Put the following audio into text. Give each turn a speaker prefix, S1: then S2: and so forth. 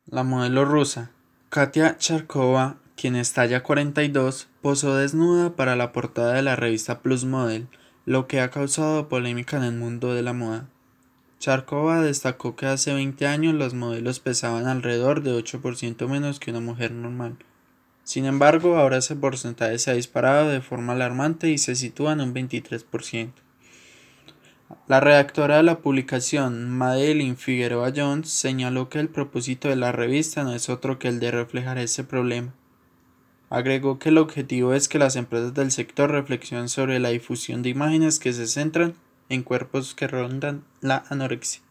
S1: La modelo rusa Katia Charkova, quien es talla 42, posó desnuda para la portada de la revista Plus Model, lo que ha causado polémica en el mundo de la moda. Charkova destacó que hace 20 años los modelos pesaban alrededor de 8% menos que una mujer normal. Sin embargo, ahora ese porcentaje se ha disparado de forma alarmante y se sitúa en un 23%. La redactora de la publicación, Madeleine Figueroa Jones, señaló que el propósito de la revista no es otro que el de reflejar ese problema. Agregó que el objetivo es que las empresas del sector reflexionen sobre la difusión de imágenes que se centran en cuerpos que rondan la anorexia.